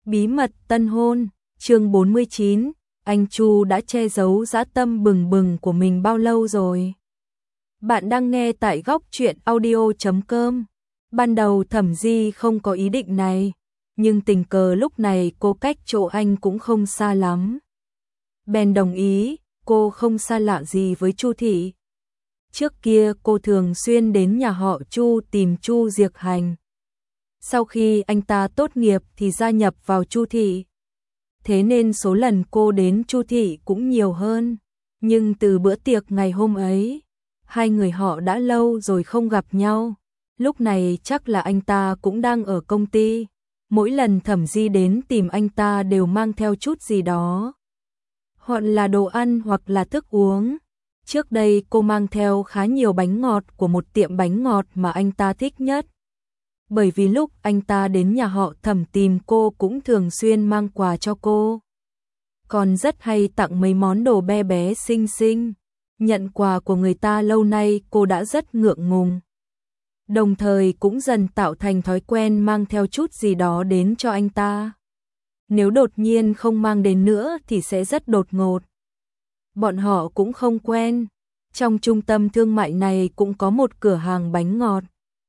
Bí mật tân hôn, chương 49, anh Chu đã che giấu dã tâm bừng bừng của mình bao lâu rồi? Bạn đang nghe tại góc truyện audio.com. Ban đầu Thẩm Di không có ý định này, nhưng tình cờ lúc này cô cách chỗ anh cũng không xa lắm. Bèn đồng ý, cô không xa lạ gì với Chu Thị. Trước kia cô thường xuyên đến nhà họ Chu tìm Chu Diệc Hành. Sau khi anh ta tốt nghiệp thì gia nhập vào Chu Thị. Thế nên số lần cô đến Chu Thị cũng nhiều hơn. Nhưng từ bữa tiệc ngày hôm ấy, hai người họ đã lâu rồi không gặp nhau. Lúc này chắc là anh ta cũng đang ở công ty. Mỗi lần Thẩm Di đến tìm anh ta đều mang theo chút gì đó. Hoặc là đồ ăn hoặc là thức uống. Trước đây cô mang theo khá nhiều bánh ngọt của một tiệm bánh ngọt mà anh ta thích nhất. Bởi vì lúc anh ta đến nhà họ Thẩm tìm cô cũng thường xuyên mang quà cho cô. Còn rất hay tặng mấy món đồ bé bé xinh xinh. Nhận quà của người ta lâu nay cô đã rất ngượng ngùng. Đồng thời cũng dần tạo thành thói quen mang theo chút gì đó đến cho anh ta. Nếu đột nhiên không mang đến nữa thì sẽ rất đột ngột. Bọn họ cũng không quen. Trong trung tâm thương mại này cũng có một cửa hàng bánh ngọt.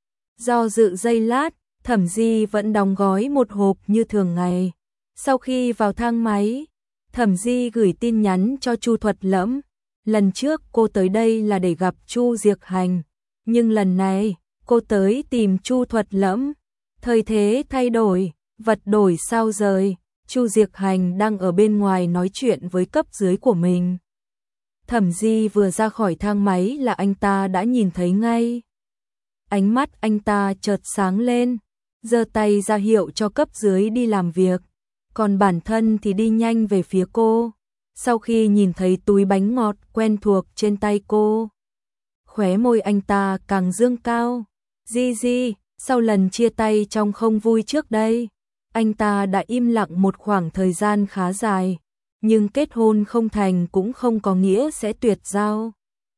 Do dự giây lát, Thẩm Di vẫn đóng gói một hộp như thường ngày. Sau khi vào thang máy, Thẩm Di gửi tin nhắn cho Chu Thuật Lẫm. Lần trước cô tới đây là để gặp Chu Diệc Hành, nhưng lần này cô tới tìm Chu Thuật Lẫm. Thời thế thay đổi, vật đổi sao rời, Chu Diệc Hành đang ở bên ngoài nói chuyện với cấp dưới của mình. Thẩm Di vừa ra khỏi thang máy là anh ta đã nhìn thấy ngay. Ánh mắt anh ta chợt sáng lên, giơ tay ra hiệu cho cấp dưới đi làm việc, còn bản thân thì đi nhanh về phía cô. Sau khi nhìn thấy túi bánh ngọt quen thuộc trên tay cô, khóe môi anh ta càng dương cao. Di, sau lần chia tay trong không vui trước đây, anh ta đã im lặng một khoảng thời gian khá dài, nhưng kết hôn không thành cũng không có nghĩa sẽ tuyệt giao.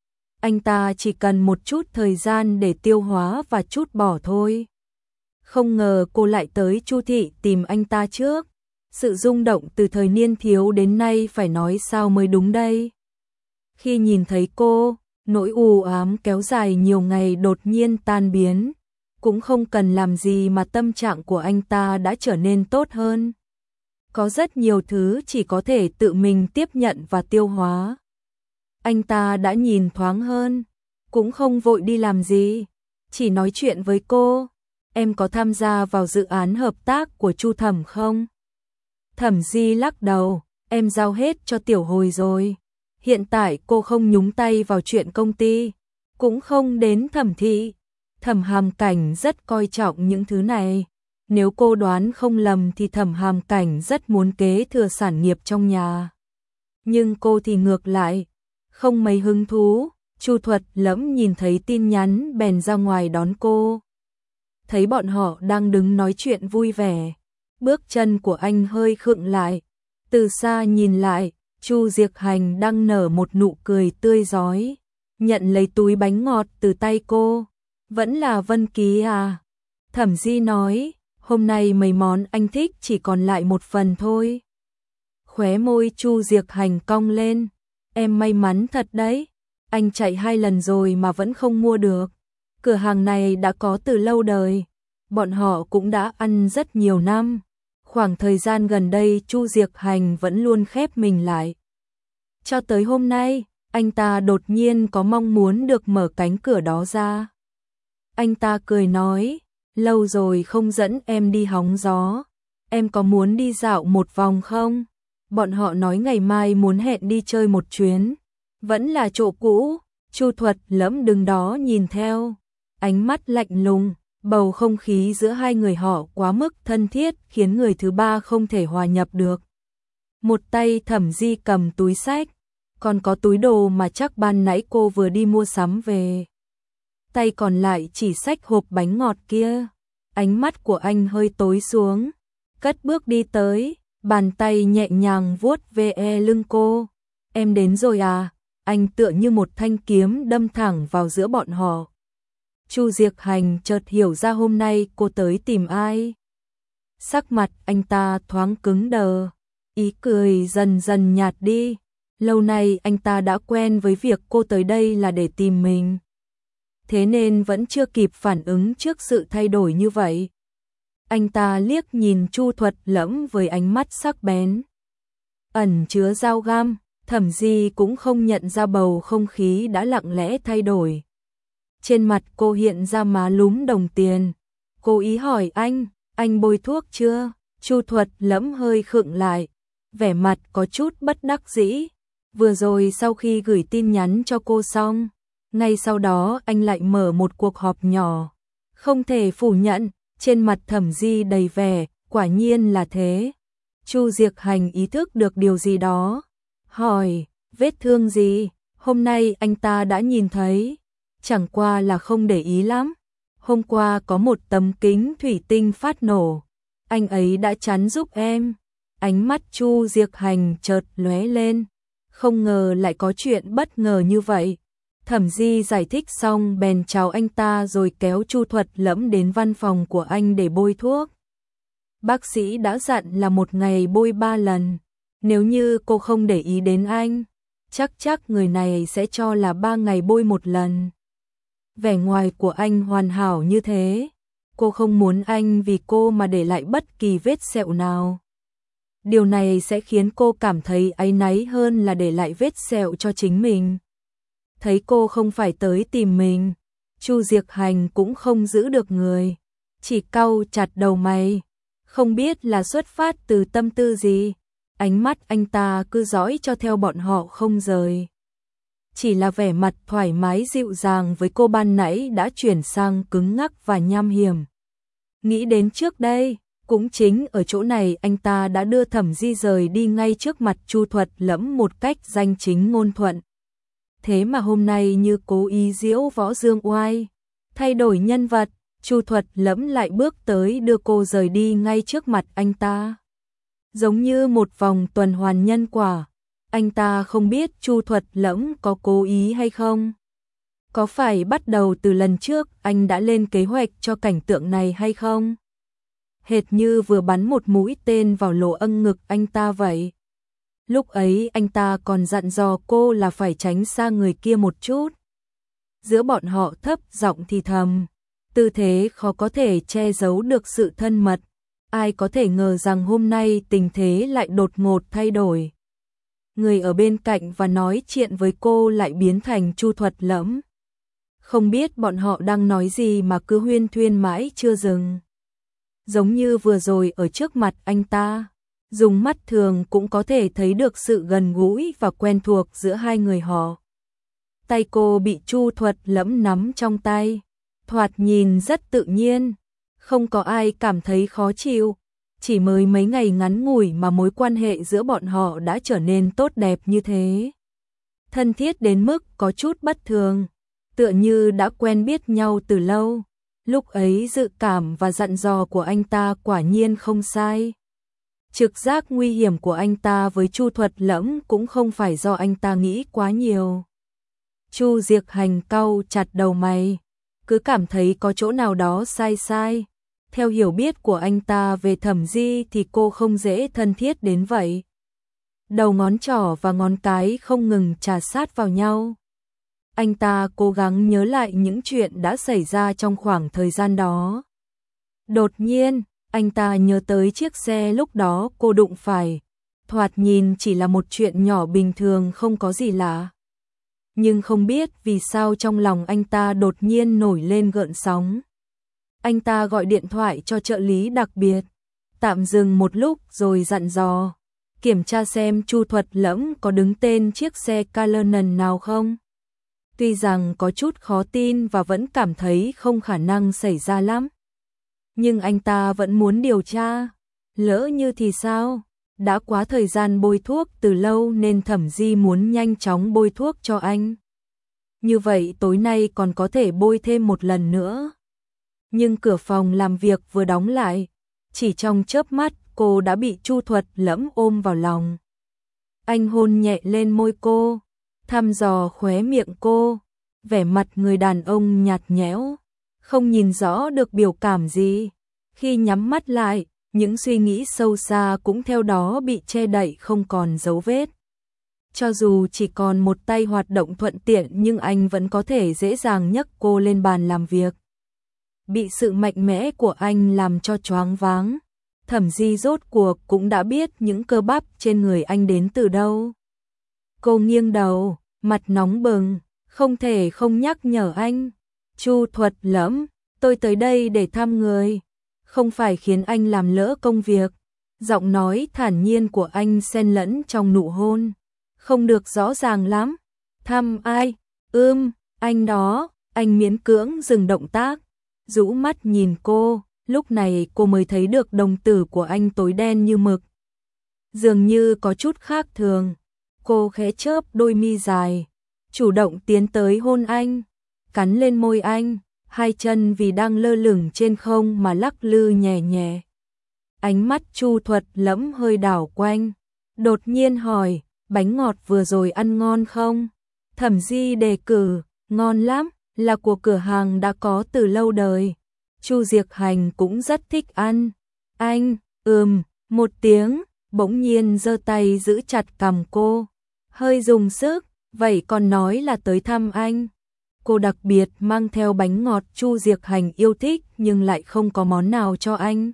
Anh ta chỉ cần một chút thời gian để tiêu hóa và trút bỏ thôi. Không ngờ cô lại tới Chu Thị tìm anh ta trước. Sự rung động từ thời niên thiếu đến nay phải nói sao mới đúng đây. Khi nhìn thấy cô, nỗi u ám kéo dài nhiều ngày đột nhiên tan biến. Cũng không cần làm gì mà tâm trạng của anh ta đã trở nên tốt hơn. Có rất nhiều thứ chỉ có thể tự mình tiếp nhận và tiêu hóa. Anh ta đã nhìn thoáng hơn, cũng không vội đi làm gì, chỉ nói chuyện với cô. Em có tham gia vào dự án hợp tác của Chu Thẩm không? Thẩm Di lắc đầu, em giao hết cho Tiểu Hồi rồi. Hiện tại cô không nhúng tay vào chuyện công ty, cũng không đến Thẩm thị. Thẩm Hàm Cảnh rất coi trọng những thứ này. Nếu cô đoán không lầm thì Thẩm Hàm Cảnh rất muốn kế thừa sản nghiệp trong nhà. Nhưng cô thì ngược lại, không mấy hứng thú. Chu Thuật Lẫm nhìn thấy tin nhắn bèn ra ngoài đón cô. Thấy bọn họ đang đứng nói chuyện vui vẻ, bước chân của anh hơi khựng lại. Từ xa nhìn lại, Chu Diệc Hành đang nở một nụ cười tươi rói, nhận lấy túi bánh ngọt từ tay cô. Vẫn là Vân Ký à? Thẩm Di nói, hôm nay mấy món anh thích chỉ còn lại một phần thôi. Khóe môi Chu Diệc Hành cong lên, em may mắn thật đấy. Anh chạy 2 lần rồi mà vẫn không mua được. Cửa hàng này đã có từ lâu đời, bọn họ cũng đã ăn rất nhiều năm. Khoảng thời gian gần đây Chu Diệc Hành vẫn luôn khép mình lại. Cho tới hôm nay, anh ta đột nhiên có mong muốn được mở cánh cửa đó ra. Anh ta cười nói, lâu rồi không dẫn em đi hóng gió. Em có muốn đi dạo một vòng không? Bọn họ nói ngày mai muốn hẹn đi chơi một chuyến. Vẫn là chỗ cũ. Chu Thuật Lẫm đứng đó nhìn theo, ánh mắt lạnh lùng. Bầu không khí giữa hai người họ quá mức thân thiết khiến người thứ ba không thể hòa nhập được. Một tay Thẩm Di cầm túi xách, còn có túi đồ mà chắc ban nãy cô vừa đi mua sắm về. Tay còn lại chỉ xách hộp bánh ngọt kia. Ánh mắt của anh hơi tối xuống, cất bước đi tới, bàn tay nhẹ nhàng vuốt ve lưng cô. Em đến rồi à? Anh tựa như một thanh kiếm đâm thẳng vào giữa bọn họ. Chu Diệc Hành chợt hiểu ra hôm nay cô tới tìm ai. Sắc mặt anh ta thoáng cứng đờ, ý cười dần dần nhạt đi. Lâu nay anh ta đã quen với việc cô tới đây là để tìm mình, thế nên vẫn chưa kịp phản ứng trước sự thay đổi như vậy. Anh ta liếc nhìn Chu Thuật Lẫm với ánh mắt sắc bén, ẩn chứa dao găm. Thẩm Di cũng không nhận ra bầu không khí đã lặng lẽ thay đổi. Trên mặt cô hiện ra má lúm đồng tiền. Cô ý hỏi anh bôi thuốc chưa? Chu Thuật Lẫm hơi khựng lại, vẻ mặt có chút bất đắc dĩ. Vừa rồi sau khi gửi tin nhắn cho cô xong, ngay sau đó anh lại mở một cuộc họp nhỏ. Không thể phủ nhận, trên mặt Thẩm Di đầy vẻ, quả nhiên là thế. Chu Diệc Hành ý thức được điều gì đó, hỏi, vết thương gì? Hôm nay anh ta đã nhìn thấy, chẳng qua là không để ý lắm. Hôm qua có một tấm kính thủy tinh phát nổ, anh ấy đã chắn giúp em. Ánh mắt Chu Diệc Hành chợt lóe lên, không ngờ lại có chuyện bất ngờ như vậy. Thẩm Di giải thích xong bèn chào anh ta rồi kéo Chu Thuật Lẫm đến văn phòng của anh để bôi thuốc. Bác sĩ đã dặn là một ngày bôi 3 lần, nếu như cô không để ý đến anh, chắc người này sẽ cho là 3 ngày bôi 1 lần. Vẻ ngoài của anh hoàn hảo như thế, cô không muốn anh vì cô mà để lại bất kỳ vết sẹo nào. Điều này sẽ khiến cô cảm thấy áy náy hơn là để lại vết sẹo cho chính mình. Thấy cô không phải tới tìm mình, Chu Diệc Hành cũng không giữ được người, chỉ cau chặt đầu mày, không biết là xuất phát từ tâm tư gì. Ánh mắt anh ta cứ dõi cho theo bọn họ không rời. Chỉ là vẻ mặt thoải mái dịu dàng với cô ban nãy đã chuyển sang cứng ngắc và nham hiểm. Nghĩ đến trước đây, cũng chính ở chỗ này anh ta đã đưa Thẩm Di rời đi ngay trước mặt Chu Thuật Lẫm một cách danh chính ngôn thuận. Thế mà hôm nay như cố ý diễu võ dương oai, thay đổi nhân vật, Chu Thuật Lẫm lại bước tới đưa cô rời đi ngay trước mặt anh ta. Giống như một vòng tuần hoàn nhân quả. Anh ta không biết Chu Thuật Lẫm có cố ý hay không. Có phải bắt đầu từ lần trước anh đã lên kế hoạch cho cảnh tượng này hay không? Hệt như vừa bắn một mũi tên vào lỗ âng ngực anh ta vậy. Lúc ấy anh ta còn dặn dò cô là phải tránh xa người kia một chút. Giữa bọn họ thấp giọng thì thầm, tư thế khó có thể che giấu được sự thân mật. Ai có thể ngờ rằng hôm nay tình thế lại đột ngột thay đổi. Người ở bên cạnh và nói chuyện với cô lại biến thành Chu Thuật Lẫm. Không biết bọn họ đang nói gì mà cứ huyên thuyên mãi chưa dừng. Giống như vừa rồi ở trước mặt anh ta, dùng mắt thường cũng có thể thấy được sự gần gũi và quen thuộc giữa hai người họ. Tay cô bị Chu Thuật Lẫm nắm trong tay, thoạt nhìn rất tự nhiên, không có ai cảm thấy khó chịu. Chỉ mới mấy ngày ngắn ngủi mà mối quan hệ giữa bọn họ đã trở nên tốt đẹp như thế. Thân thiết đến mức có chút bất thường, tựa như đã quen biết nhau từ lâu. Lúc ấy dự cảm và dặn dò của anh ta quả nhiên không sai. Trực giác nguy hiểm của anh ta với Chu Thuật Lẫm cũng không phải do anh ta nghĩ quá nhiều. Chu Diệc Hành cau chặt đầu mày, cứ cảm thấy có chỗ nào đó sai. Theo hiểu biết của anh ta về Thẩm Di thì cô không dễ thân thiết đến vậy. Đầu ngón trỏ và ngón cái không ngừng chà sát vào nhau. Anh ta cố gắng nhớ lại những chuyện đã xảy ra trong khoảng thời gian đó. Đột nhiên, anh ta nhớ tới chiếc xe lúc đó cô đụng phải. Thoạt nhìn chỉ là một chuyện nhỏ bình thường không có gì lạ. Nhưng không biết vì sao trong lòng anh ta đột nhiên nổi lên gợn sóng. Anh ta gọi điện thoại cho trợ lý đặc biệt, tạm dừng một lúc rồi dặn dò, kiểm tra xem Chu Thuật Lẫm có đứng tên chiếc xe Cullinan nào không. Tuy rằng có chút khó tin và vẫn cảm thấy không khả năng xảy ra lắm, nhưng anh ta vẫn muốn điều tra. Lỡ như thì sao? Đã quá thời gian bôi thuốc từ lâu nên Thẩm Di muốn nhanh chóng bôi thuốc cho anh. Như vậy tối nay còn có thể bôi thêm một lần nữa. Nhưng cửa phòng làm việc vừa đóng lại, chỉ trong chớp mắt cô đã bị Chu Thuật Lẫm ôm vào lòng. Anh hôn nhẹ lên môi cô, thăm dò khóe miệng cô, vẻ mặt người đàn ông nhạt nhẽo, không nhìn rõ được biểu cảm gì. Khi nhắm mắt lại, những suy nghĩ sâu xa cũng theo đó bị che đậy không còn dấu vết. Cho dù chỉ còn một tay hoạt động thuận tiện nhưng anh vẫn có thể dễ dàng nhấc cô lên bàn làm việc. Bị sự mạnh mẽ của anh làm cho choáng váng, Thẩm Di rốt cuộc cũng đã biết những cơ bắp trên người anh đến từ đâu. Cô nghiêng đầu, mặt nóng bừng, không thể không nhắc nhở anh. Chu Thuật Lẫm, tôi tới đây để thăm người, không phải khiến anh làm lỡ công việc. Giọng nói thản nhiên của anh xen lẫn trong nụ hôn. Không được rõ ràng lắm. Thăm ai? Anh đó. Anh miễn cưỡng dừng động tác, rũ mắt nhìn cô. Lúc này cô mới thấy được đồng tử của anh tối đen như mực, dường như có chút khác thường. Cô khẽ chớp đôi mi dài, chủ động tiến tới hôn anh, cắn lên môi anh, hai chân vì đang lơ lửng trên không mà lắc lư nhẹ nhẹ. Ánh mắt Chu Thuật Lẫm hơi đảo quanh, đột nhiên hỏi, bánh ngọt vừa rồi ăn ngon không? Thẩm Di đề cử, ngon lắm, là của cửa hàng đã có từ lâu đời. Chu Diệc Hành cũng rất thích ăn. Anh, một tiếng, bỗng nhiên giơ tay giữ chặt cằm cô, hơi dùng sức, vậy còn nói là tới thăm anh. Cô đặc biệt mang theo bánh ngọt Chu Diệc Hành yêu thích nhưng lại không có món nào cho anh.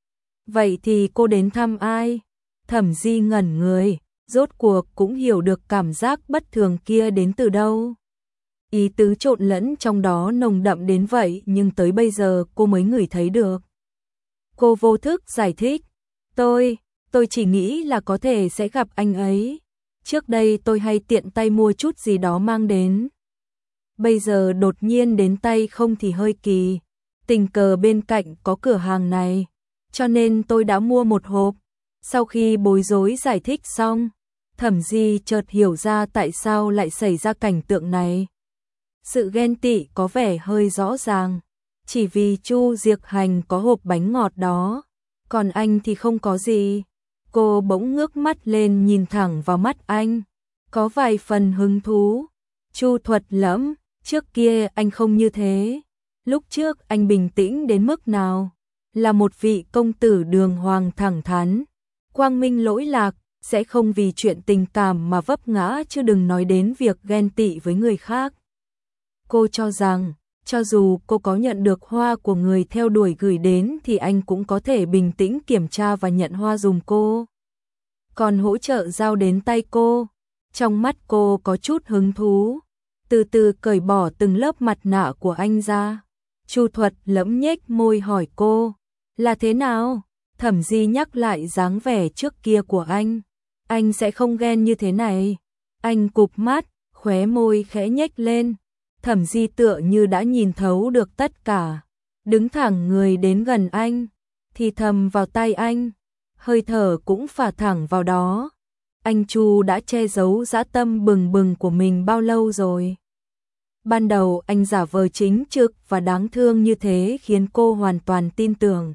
Vậy thì cô đến thăm ai? Thẩm Di ngẩn người, rốt cuộc cũng hiểu được cảm giác bất thường kia đến từ đâu. Ý tứ trộn lẫn trong đó nồng đậm đến vậy nhưng tới bây giờ cô mới ngửi thấy được. Cô vô thức giải thích, tôi chỉ nghĩ là có thể sẽ gặp anh ấy. Trước đây tôi hay tiện tay mua chút gì đó mang đến. Bây giờ đột nhiên đến tay không thì hơi kỳ. Tình cờ bên cạnh có cửa hàng này, cho nên tôi đã mua một hộp. Sau khi bối rối giải thích xong, Thẩm Di chợt hiểu ra tại sao lại xảy ra cảnh tượng này. Sự ghen tị có vẻ hơi rõ ràng, chỉ vì Chu Diệc Hành có hộp bánh ngọt đó, còn anh thì không có gì. Cô bỗng ngước mắt lên nhìn thẳng vào mắt anh, có vài phần hứng thú. Chu Thuật Lẫm, trước kia anh không như thế. Lúc trước anh bình tĩnh đến mức nào? Là một vị công tử đường hoàng thẳng thắn, quang minh lỗi lạc, sẽ không vì chuyện tình cảm mà vấp ngã, chứ đừng nói đến việc ghen tị với người khác. Cô cho rằng, cho dù cô có nhận được hoa của người theo đuổi gửi đến thì anh cũng có thể bình tĩnh kiểm tra và nhận hoa dùm cô. Còn hỗ trợ giao đến tay cô. Trong mắt cô có chút hứng thú, từ từ cởi bỏ từng lớp mặt nạ của anh ra. Chu Thuật Lẫm nhếch môi hỏi cô, là thế nào? Thẩm Di nhắc lại dáng vẻ trước kia của anh sẽ không ghen như thế này. Anh cụp mắt, khóe môi khẽ nhếch lên. Thẩm Di tựa như đã nhìn thấu được tất cả, đứng thẳng người đến gần anh, thì thầm vào tai anh, hơi thở cũng phả thẳng vào đó. Anh Chu đã che giấu dã tâm bừng bừng của mình bao lâu rồi? Ban đầu anh giả vờ chính trực và đáng thương như thế khiến cô hoàn toàn tin tưởng.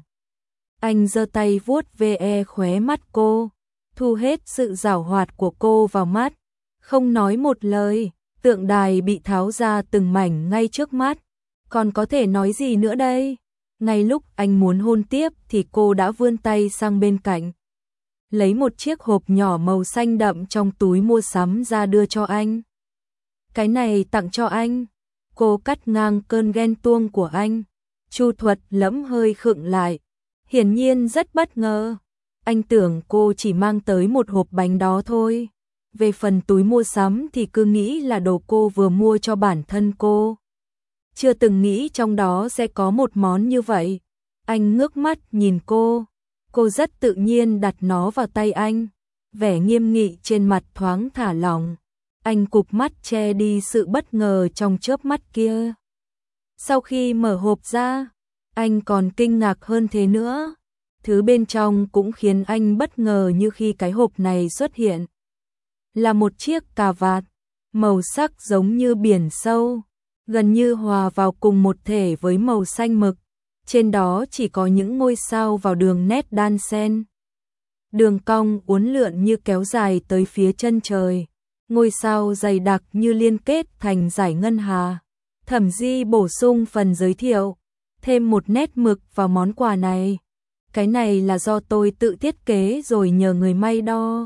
Anh giơ tay vuốt ve khóe mắt cô, thu hết sự giảo hoạt của cô vào mắt, không nói một lời. Tượng đài bị tháo ra từng mảnh ngay trước mắt, còn có thể nói gì nữa đây? Ngay lúc anh muốn hôn tiếp thì cô đã vươn tay sang bên cạnh, lấy một chiếc hộp nhỏ màu xanh đậm trong túi mua sắm ra đưa cho anh. Cái này tặng cho anh. Cô cắt ngang cơn ghen tuông của anh. Chu Thuật Lẫm hơi khựng lại, hiển nhiên rất bất ngờ. Anh tưởng cô chỉ mang tới một hộp bánh đó thôi. Về phần túi mua sắm thì cứ nghĩ là đồ cô vừa mua cho bản thân cô. Chưa từng nghĩ trong đó sẽ có một món như vậy. Anh ngước mắt nhìn cô rất tự nhiên đặt nó vào tay anh. Vẻ nghiêm nghị trên mặt thoáng thả lỏng. Anh cụp mắt che đi sự bất ngờ trong chớp mắt kia. Sau khi mở hộp ra, anh còn kinh ngạc hơn thế nữa. Thứ bên trong cũng khiến anh bất ngờ như khi cái hộp này xuất hiện. Là một chiếc cà vạt, màu sắc giống như biển sâu, gần như hòa vào cùng một thể với màu xanh mực. Trên đó chỉ có những ngôi sao vào đường nét đan xen. Đường cong uốn lượn như kéo dài tới phía chân trời. Ngôi sao dày đặc như liên kết thành dải ngân hà. Thẩm Di bổ sung phần giới thiệu, thêm một nét mực vào món quà này. cái này là do tôi tự thiết kế rồi nhờ người may đo.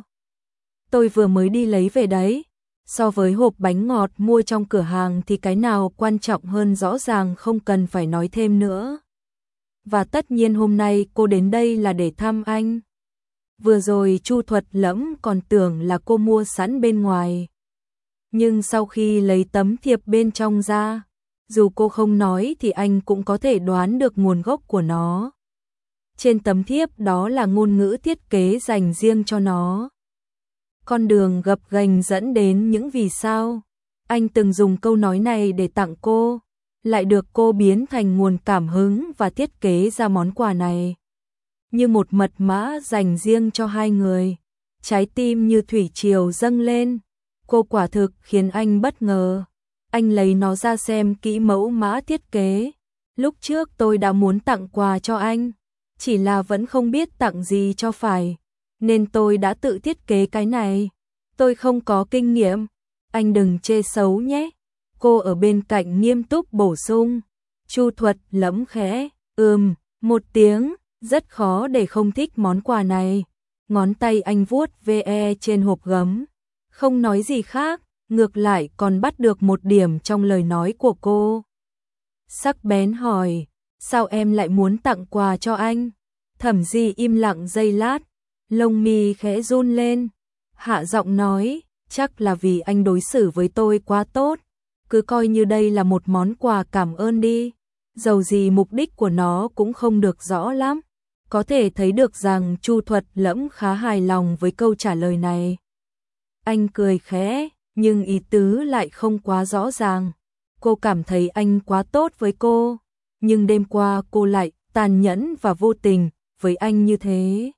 Tôi vừa mới đi lấy về đấy. So với hộp bánh ngọt mua trong cửa hàng thì cái nào quan trọng hơn rõ ràng không cần phải nói thêm nữa. Và tất nhiên hôm nay cô đến đây là để thăm anh. Vừa rồi Chu Thuật Lẫm còn tưởng là cô mua sẵn bên ngoài. Nhưng sau khi lấy tấm thiệp bên trong ra, dù cô không nói thì anh cũng có thể đoán được nguồn gốc của nó. Trên tấm thiệp đó là ngôn ngữ thiết kế dành riêng cho nó. Con đường gập ghềnh dẫn đến những vì sao. Anh từng dùng câu nói này để tặng cô, lại được cô biến thành nguồn cảm hứng và thiết kế ra món quà này. Như một mật mã dành riêng cho hai người. Trái tim như thủy triều dâng lên. Cô quả thực khiến anh bất ngờ. Anh lấy nó ra xem kỹ mẫu mã thiết kế. Lúc trước tôi đã muốn tặng quà cho anh, chỉ là vẫn không biết tặng gì cho phải, nên tôi đã tự thiết kế cái này. Tôi không có kinh nghiệm, anh đừng chê xấu nhé. Cô ở bên cạnh nghiêm túc bổ sung. Chu Thuật Lẫm khẽ một tiếng, rất khó để không thích món quà này. Ngón tay anh vuốt ve trên hộp gấm, không nói gì khác, ngược lại còn bắt được một điểm trong lời nói của cô. Sắc bén hỏi, sao em lại muốn tặng quà cho anh? Thẩm Di im lặng giây lát, lông mi khẽ run lên, hạ giọng nói, chắc là vì anh đối xử với tôi quá tốt, cứ coi như đây là một món quà cảm ơn đi. Dầu gì mục đích của nó cũng không được rõ lắm. Có thể thấy được rằng Chu Thuật Lẫm khá hài lòng với câu trả lời này. Anh cười khẽ, nhưng ý tứ lại không quá rõ ràng. Cô cảm thấy anh quá tốt với cô, nhưng đêm qua cô lại tàn nhẫn và vô tình với anh như thế.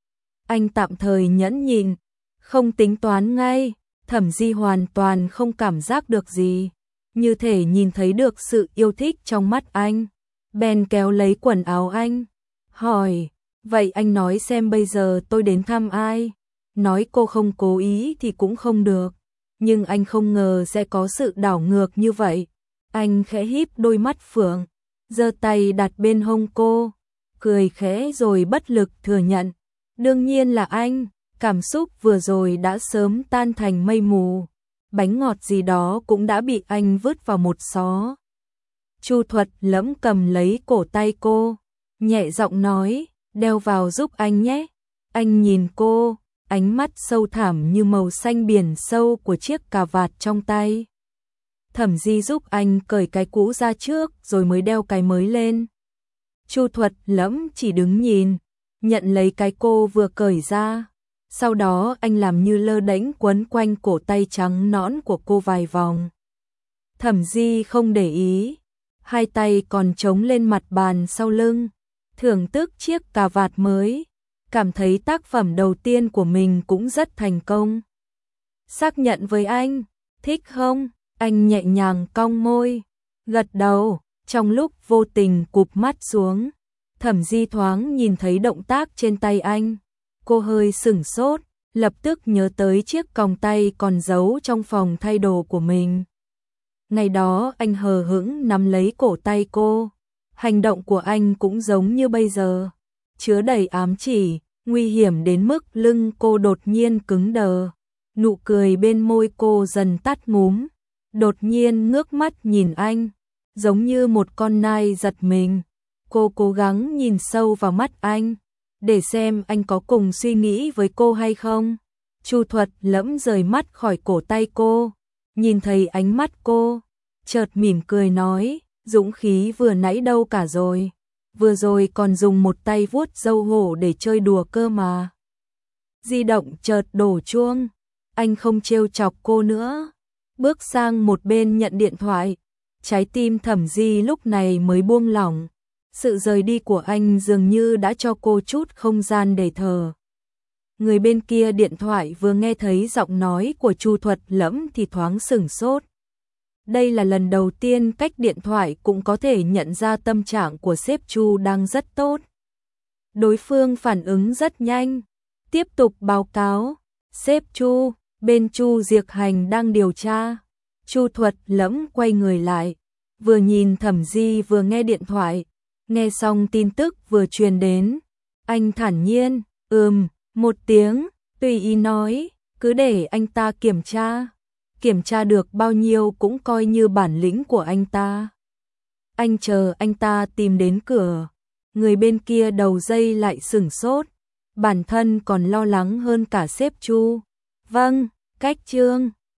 Anh tạm thời nhẫn nhịn, không tính toán ngay. Thẩm Di hoàn toàn không cảm giác được gì, như thể nhìn thấy được sự yêu thích trong mắt anh. Bèn kéo lấy quần áo anh, hỏi, vậy anh nói xem bây giờ tôi đến thăm ai? Nói cô không cố ý thì cũng không được, nhưng anh không ngờ sẽ có sự đảo ngược như vậy. Anh khẽ híp đôi mắt phượng, giơ tay đặt bên hông cô, cười khẽ rồi bất lực thừa nhận. Đương nhiên là anh, cảm xúc vừa rồi đã sớm tan thành mây mù. Bánh ngọt gì đó cũng đã bị anh vứt vào một xó. Chu Thuật Lẫm cầm lấy cổ tay cô, nhẹ giọng nói, đeo vào giúp anh nhé. Anh nhìn cô, ánh mắt sâu thẳm như màu xanh biển sâu của chiếc cà vạt trong tay. Thẩm Di giúp anh cởi cái cũ ra trước rồi mới đeo cái mới lên. Chu Thuật Lẫm chỉ đứng nhìn, nhận lấy cái cô vừa cởi ra. Sau đó anh làm như lơ đễnh quấn quanh cổ tay trắng nõn của cô vài vòng. Thẩm Di không để ý, hai tay còn chống lên mặt bàn sau lưng, thưởng thức chiếc cà vạt mới, cảm thấy tác phẩm đầu tiên của mình cũng rất thành công. Xác nhận với anh, thích không? Anh nhẹ nhàng cong môi, gật đầu, trong lúc vô tình cụp mắt xuống. Thẩm Di thoáng nhìn thấy động tác trên tay anh. Cô hơi sửng sốt, lập tức nhớ tới chiếc còng tay còn giấu trong phòng thay đồ của mình. Ngày đó anh hờ hững nắm lấy cổ tay cô. Hành động của anh cũng giống như bây giờ, chứa đầy ám chỉ, nguy hiểm đến mức lưng cô đột nhiên cứng đờ. Nụ cười bên môi cô dần tắt ngúm, đột nhiên ngước mắt nhìn anh, giống như một con nai giật mình. Cô cố gắng nhìn sâu vào mắt anh, để xem anh có cùng suy nghĩ với cô hay không. Chu Thuật Lẫm rời mắt khỏi cổ tay cô, nhìn thấy ánh mắt cô, chợt mỉm cười nói, dũng khí vừa nãy đâu cả rồi, vừa rồi còn dùng một tay vuốt râu hổ để chơi đùa cơ mà. Di động chợt đổ chuông, anh không trêu chọc cô nữa, bước sang một bên nhận điện thoại. Trái tim Thẩm Di lúc này mới buông lỏng. Sự rời đi của anh dường như đã cho cô chút không gian để thở. Người bên kia điện thoại vừa nghe thấy giọng nói của Chu Thuật Lẫm thì thoáng sửng sốt. Đây là lần đầu tiên cách điện thoại cũng có thể nhận ra tâm trạng của sếp Chu đang rất tốt. Đối phương phản ứng rất nhanh, tiếp tục báo cáo, sếp Chu, bên Chu Diệc Hành đang điều tra. Chu Thuật Lẫm quay người lại, vừa nhìn Thẩm Di vừa nghe điện thoại. Nghe xong tin tức vừa truyền đến, Anh thản nhiên, một tiếng, tùy ý nói, cứ để anh ta kiểm tra được bao nhiêu cũng coi như bản lĩnh của anh ta. Anh chờ anh ta tìm đến cửa, người bên kia đầu dây lại sửng sốt, bản thân còn lo lắng hơn cả sếp Chu. Vâng, cách Trương.